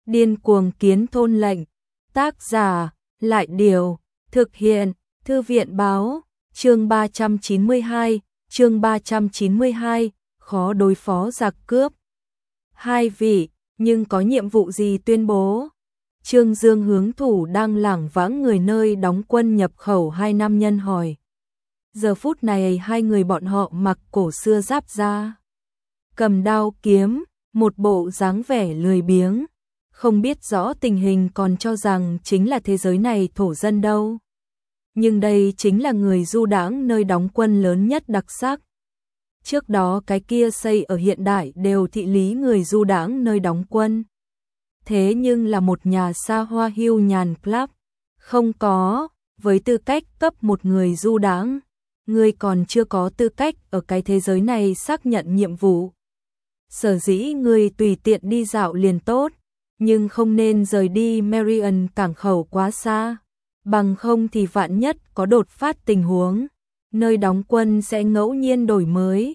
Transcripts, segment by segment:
Điên cuồng kiến thôn lệnh. Tác giả, Lại Điều. Thực hiện, Thư viện báo. Chương 392, chương 392, khó đối phó giặc cướp. Hai vị, nhưng có nhiệm vụ gì tuyên bố? Trương Dương hướng thủ đang lảng vãng người nơi đóng quân nhập khẩu hai nam nhân hỏi. Giờ phút này hai người bọn họ mặc cổ xưa giáp da, cầm đao kiếm, một bộ dáng vẻ lười biếng, không biết rõ tình hình còn cho rằng chính là thế giới này thổ dân đâu. Nhưng đây chính là người du đãng nơi đóng quân lớn nhất đặc sắc. Trước đó cái kia xây ở hiện đại đều thị lý người du đãng nơi đóng quân. Thế nhưng là một nhà xa hoa hưu nhàn club. Không có, với tư cách cấp một người du đãng, người còn chưa có tư cách ở cái thế giới này xác nhận nhiệm vụ. Sở dĩ người tùy tiện đi dạo liền tốt, nhưng không nên rời đi Marion cảng khẩu quá xa. Bằng không thì vạn nhất có đột phát tình huống, nơi đóng quân sẽ ngẫu nhiên đổi mới.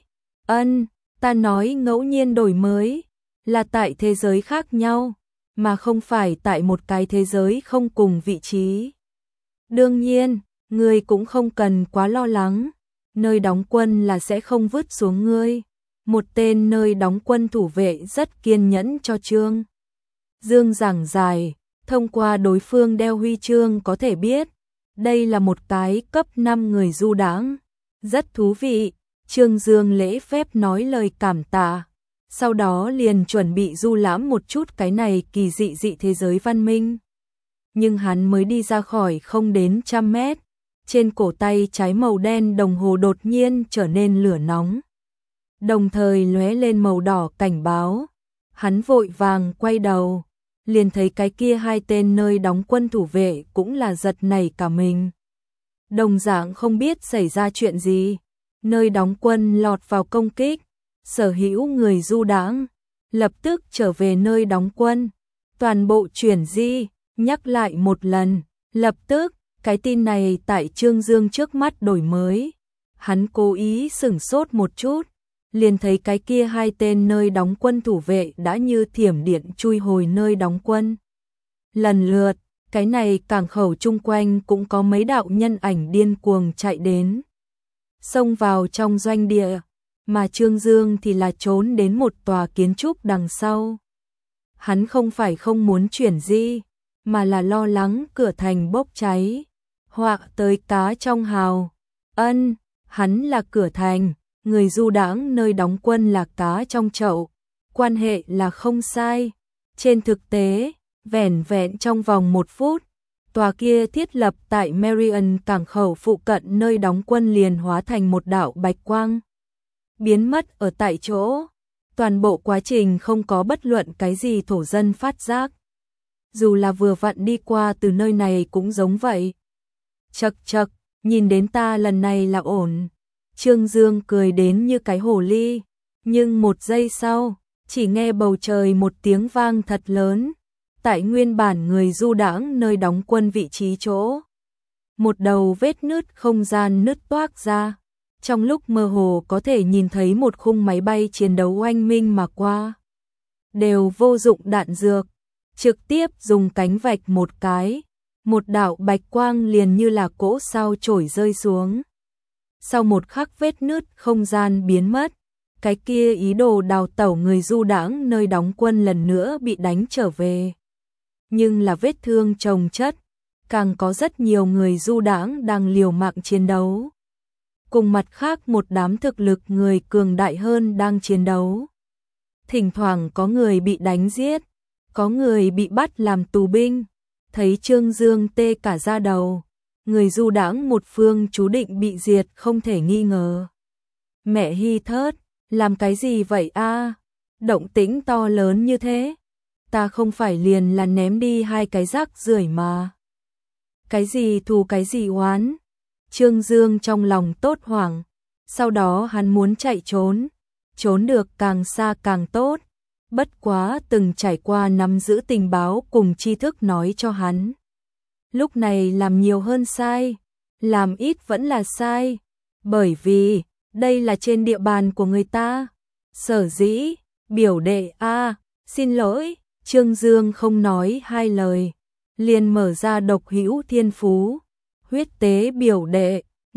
Ta nói ngẫu nhiên đổi mới là tại thế giới khác nhau, mà không phải tại một cái thế giới không cùng vị trí. Đương nhiên, ngươi cũng không cần quá lo lắng, nơi đóng quân là sẽ không vứt xuống ngươi. Một tên nơi đóng quân thủ vệ rất kiên nhẫn cho Trương Dương giảng giải. Thông qua đối phương đeo huy chương có thể biết, đây là một cái cấp 5 người du đãng. Rất thú vị, Trương Dương lễ phép nói lời cảm tạ, sau đó liền chuẩn bị du lãm một chút cái này kỳ dị thế giới văn minh. Nhưng hắn mới đi ra khỏi không đến 100 mét, trên cổ tay trái màu đen đồng hồ đột nhiên trở nên lửa nóng, đồng thời lóe lên màu đỏ cảnh báo. Hắn vội vàng quay đầu, liền thấy cái kia hai tên nơi đóng quân thủ vệ cũng là giật nảy cả mình. Đồng dạng không biết xảy ra chuyện gì, nơi đóng quân lọt vào công kích, sở hữu người du đãng lập tức trở về nơi đóng quân, toàn bộ chuyển di. Nhắc lại một lần, lập tức cái tin này tại Trương Dương trước mắt đổi mới. Hắn cố ý sửng sốt một chút, liền thấy cái kia hai tên nơi đóng quân thủ vệ đã như thiểm điện chui hồi nơi đóng quân. Lần lượt, cái này cảng khẩu chung quanh cũng có mấy đạo nhân ảnh điên cuồng chạy đến, xông vào trong doanh địa, mà Trương Dương thì là trốn đến một tòa kiến trúc đằng sau. Hắn không phải không muốn chuyển di, mà là lo lắng cửa thành bốc cháy, họa tới cá trong hào. Hắn là cửa thành, người du đãng nơi đóng quân là cá trong chậu, quan hệ là không sai. Trên thực tế, vẻn vẹn trong vòng 1 phút, tòa kia thiết lập tại Marion cảng khẩu phụ cận nơi đóng quân liền hóa thành một đạo bạch quang, biến mất ở tại chỗ. Toàn bộ quá trình không có bất luận cái gì thổ dân phát giác, dù là vừa vặn đi qua từ nơi này cũng giống vậy. Chậc, nhìn đến ta lần này là ổn. Trương Dương cười đến như cái hồ ly, nhưng 1 giây sau, chỉ nghe bầu trời một tiếng vang thật lớn, tại nguyên bản người du đãng nơi đóng quân vị trí chỗ. Một đầu vết nứt không gian nứt toác ra, trong lúc mơ hồ có thể nhìn thấy một khung máy bay chiến đấu oanh minh mà qua. Đều vô dụng đạn dược, trực tiếp dùng cánh vạch một cái, một đạo bạch quang liền như là cỗ sao chổi rơi xuống. Sau một khắc vết nứt không gian biến mất, cái kia ý đồ đào tẩu người du đãng nơi đóng quân lần nữa bị đánh trở về. Nhưng là vết thương chồng chất, càng có rất nhiều người du đãng đang liều mạng chiến đấu. Cùng mặt khác một đám thực lực người cường đại hơn đang chiến đấu. Thỉnh thoảng có người bị đánh giết, có người bị bắt làm tù binh. Thấy Trương Dương tê cả da đầu, người du đãng một phương chú định bị diệt không thể nghi ngờ. Mẹ Hi thớt, làm cái gì vậy a? Động tĩnh to lớn như thế, ta không phải liền là ném đi 2 cái rác rưởi mà. Cái gì thù cái gì oán? Trương Dương trong lòng tốt hoảng, sau đó hắn muốn chạy trốn được càng xa càng tốt. Bất quá từng trải qua nắm giữ tình báo cùng tri thức nói cho hắn. Lúc này làm nhiều hơn sai, làm ít vẫn là sai, bởi vì đây là trên địa bàn của người ta. Sở dĩ, biểu đệ xin lỗi, Trương Dương không nói hai lời, liền mở ra độc hữu thiên phú, huyết tế biểu đệ,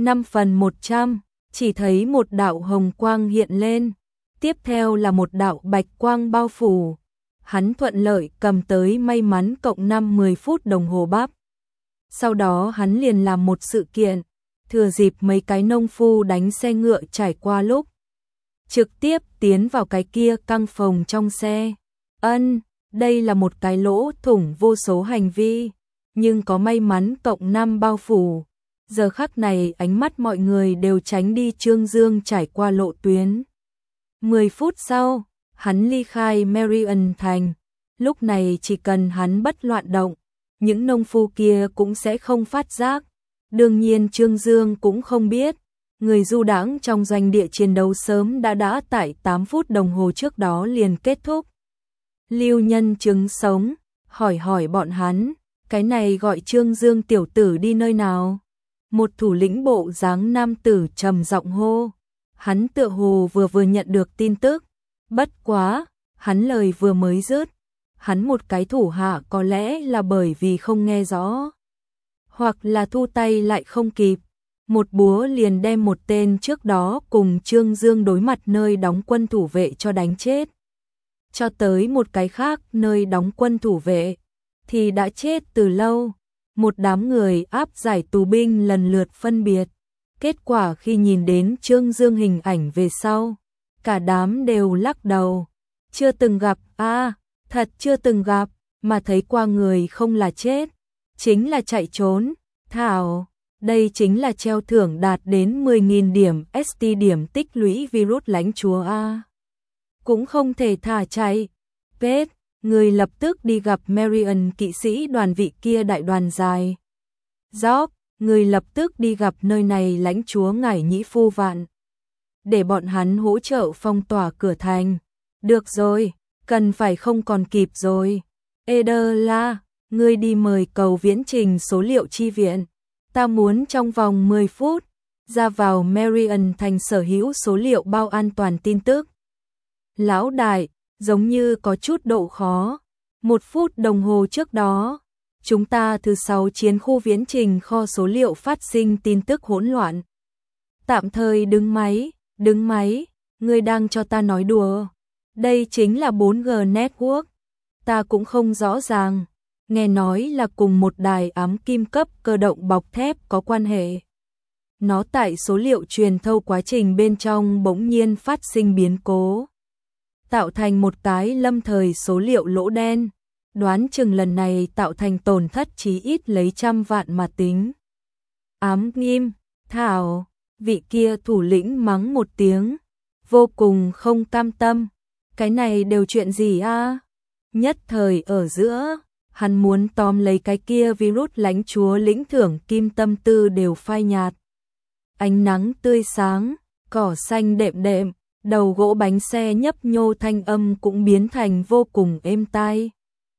5/100, chỉ thấy một đạo hồng quang hiện lên, tiếp theo là một đạo bạch quang bao phủ. Hắn thuận lợi cầm tới may mắn cộng 5-10 phút đồng hồ bắp. Sau đó hắn liền làm một sự kiện, thừa dịp mấy cái nông phu đánh xe ngựa trải qua lúc, trực tiếp tiến vào cái kia căng phòng trong xe. Đây là một cái lỗ thủng vô số hành vi, nhưng có may mắn cộng 5 bao phủ. Giờ khắc này ánh mắt mọi người đều tránh đi Trương Dương trải qua lộ tuyến. 10 phút sau, hắn ly khai Marion Thành. Lúc này chỉ cần hắn bất loạn động, những nông phu kia cũng sẽ không phát giác. Đương nhiên Trương Dương cũng không biết, người du đãng trong doanh địa chiến đấu sớm đã tại 8 phút đồng hồ trước đó liền kết thúc. Lưu Nhân chứng sống, hỏi bọn hắn, cái này gọi Trương Dương tiểu tử đi nơi nào? Một thủ lĩnh bộ dáng nam tử trầm giọng hô. Hắn tựa hồ vừa nhận được tin tức, bất quá, hắn lời vừa mới dứt, hắn một cái thủ hạ có lẽ là bởi vì không nghe rõ, hoặc là thu tay lại không kịp, một búa liền đem một tên trước đó cùng Trương Dương đối mặt nơi đóng quân thủ vệ cho đánh chết. Cho tới một cái khác nơi đóng quân thủ vệ thì đã chết từ lâu. Một đám người áp giải tù binh lần lượt phân biệt. Kết quả khi nhìn đến Trương Dương hình ảnh về sau, cả đám đều lắc đầu. Chưa từng gặp, thật chưa từng gặp, mà thấy qua người không là chết, chính là chạy trốn. Thảo, đây chính là treo thưởng đạt đến 10.000 điểm ST điểm tích lũy virus lãnh chúa A. Cũng không thể thả chạy. Pết, người lập tức đi gặp Marion kỵ sĩ đoàn vị kia đại đoàn dài. Job, người lập tức đi gặp nơi này lãnh chúa Ngải Nhĩ Phu Vạn. Để bọn hắn hỗ trợ phong tỏa cửa thành. Được rồi, cần phải không còn kịp rồi. Ederla, ngươi đi mời cầu viễn trình số liệu chi viện. Ta muốn trong vòng 10 phút, ra vào Marion thành sở hữu số liệu bao an toàn tin tức. Lão đại, giống như có chút độ khó. 1 phút đồng hồ trước đó, chúng ta thứ 6 chiến khu viễn trình kho số liệu phát sinh tin tức hỗn loạn. Tạm thời đứng máy, ngươi đang cho ta nói đùa. Đây chính là 4G network. Ta cũng không rõ ràng, nghe nói là cùng một đài ám kim cấp cơ động bọc thép có quan hệ. Nó tại số liệu truyền thâu quá trình bên trong bỗng nhiên phát sinh biến cố, tạo thành một cái lâm thời số liệu lỗ đen. Đoán chừng lần này tạo thành tổn thất chí ít lấy trăm vạn mà tính. Ám nghiêm, Thảo, vị kia thủ lĩnh mắng một tiếng, vô cùng không cam tâm. Cái này đều chuyện gì a? Nhất thời ở giữa, hắn muốn tóm lấy cái kia virus lãnh chúa lĩnh thưởng kim tâm tư đều phai nhạt. Ánh nắng tươi sáng, cỏ xanh đệm đệm, đầu gỗ bánh xe nhấp nhô thanh âm cũng biến thành vô cùng êm tai.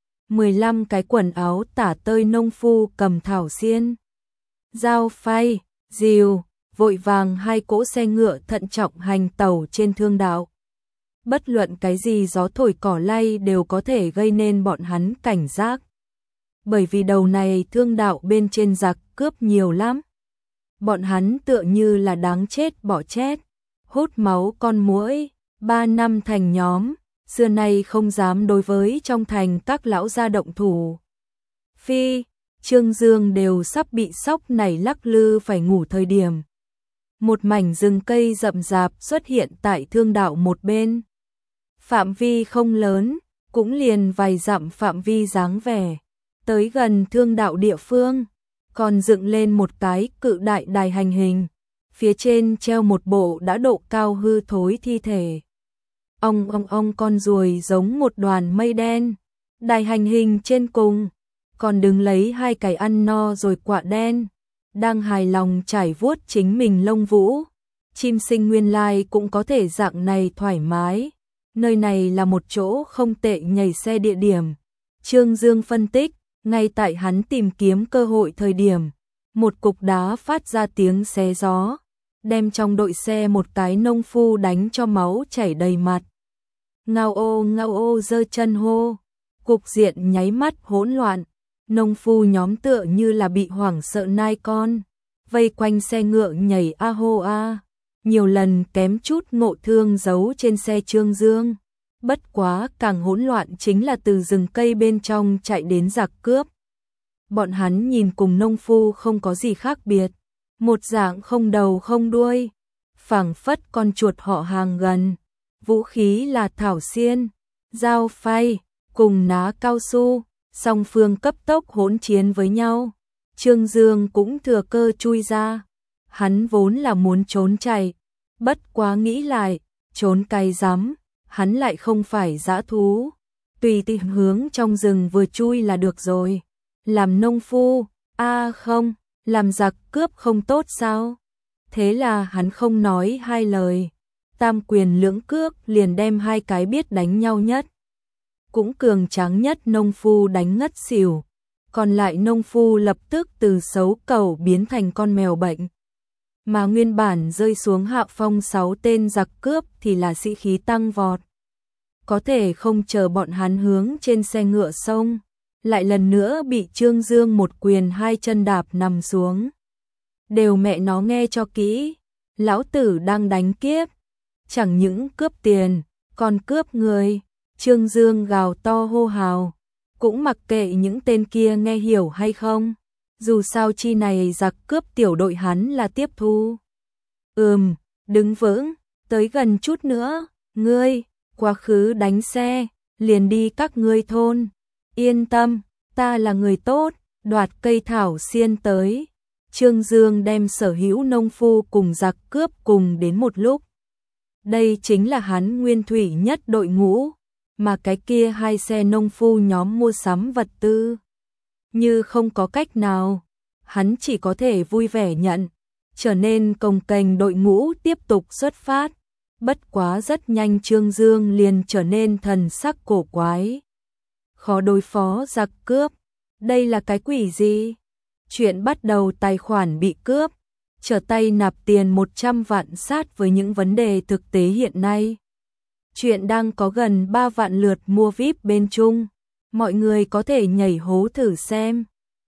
15 cái quần áo tả tơi nông phu cầm thảo xiên, dao phay, rìu, vội vàng 2 cỗ xe ngựa thận trọng hành tàu trên thương đạo. Bất luận cái gì gió thổi cỏ lay đều có thể gây nên bọn hắn cảnh giác. Bởi vì đầu này thương đạo bên trên giặc cướp nhiều lắm. Bọn hắn tựa như là đáng chết bỏ chết, hút máu con muỗi, 3 năm thành nhóm, xưa nay không dám đối với trong thành các lão gia động thủ. Phi, Trương Dương đều sắp bị sóc này lắc lư phải ngủ thời điểm. Một mảnh rừng cây rậm rạp xuất hiện tại thương đạo một bên. Phạm vi không lớn, cũng liền vài dặm phạm vi dáng vẻ. Tới gần thương đạo địa phương, còn dựng lên một cái cự đại đài hành hình. Phía trên treo một bộ đã độ cao hư thối thi thể. Ong con ruồi giống một đoàn mây đen. Đài hành hình trên cùng, còn đứng lấy 2 cái ăn no rồi quạ đen, đang hài lòng trải vuốt chính mình lông vũ. Chim sinh nguyên lai cũng có thể dạng này thoải mái. Nơi này là một chỗ không tệ nhảy xe địa điểm. Trương Dương phân tích, ngay tại hắn tìm kiếm cơ hội thời điểm, một cục đá phát ra tiếng xé gió, đem trong đội xe một cái nông phu đánh cho máu chảy đầy mặt. Ngao ô giơ chân hô, Cục diện nháy mắt hỗn loạn, nông phu nhóm tựa như là bị hoảng sợ nai con, vây quanh xe ngựa nhảy a hô a, nhiều lần kém chút ngộ thương giấu trên xe Trương Dương. Bất quá càng hỗn loạn chính là từ rừng cây bên trong chạy đến giặc cướp. Bọn hắn nhìn cùng nông phu không có gì khác biệt, một dạng không đầu không đuôi, phảng phất con chuột họ hàng gần, vũ khí là thảo xiên, dao phay, cùng ná cao su, song phương cấp tốc hỗn chiến với nhau. Trương Dương cũng thừa cơ chui ra, hắn vốn là muốn trốn chạy, bất quá nghĩ lại, trốn cái rắm, hắn lại không phải dã thú, tùy tiện hướng trong rừng vừa chui là được rồi. Làm nông phu, không, làm giặc cướp không tốt sao? Thế là hắn không nói hai lời, tam quyền lưỡng cước liền đem hai cái biết đánh nhau nhất, cũng cường tráng nhất nông phu đánh ngất xỉu, còn lại nông phu lập tức từ xấu cẩu biến thành con mèo bệnh. Mà nguyên bản rơi xuống hạ phong 6 tên giặc cướp thì là sĩ khí tăng vọt. Có thể không chờ bọn hắn hướng trên xe ngựa xông, lại lần nữa bị Trương Dương một quyền hai chân đạp nằm xuống. Đều mẹ nó nghe cho kỹ, lão tử đang đánh kiếp, chẳng những cướp tiền, còn cướp người. Trương Dương gào to hô hào, cũng mặc kệ những tên kia nghe hiểu hay không, dù sao chi này giặc cướp tiểu đội hắn là tiếp thu. Đứng vững, tới gần chút nữa, ngươi, quá khứ đánh xe, liền đi các ngươi thôn, yên tâm, ta là người tốt, đoạt cây thảo xiên tới. Trương Dương đem sở hữu nông phu cùng giặc cướp cùng đến một lúc. Đây chính là hắn nguyên thủy nhất đội ngũ, mà cái kia hai xe nông phu nhóm mua sắm vật tư. Như không có cách nào, hắn chỉ có thể vui vẻ nhận, trở nên cồng kềnh đội ngũ tiếp tục xuất phát. Bất quá rất nhanh Trương Dương liền trở nên thần sắc cổ quái. Khó đối phó giặc cướp, đây là cái quỷ gì? Chuyện bắt đầu tài khoản bị cướp, trở tay nạp tiền 100 vạn sát với những vấn đề thực tế hiện nay. Chuyện đang có gần 3 vạn lượt mua VIP bên Trung, mọi người có thể nhảy hố thử xem.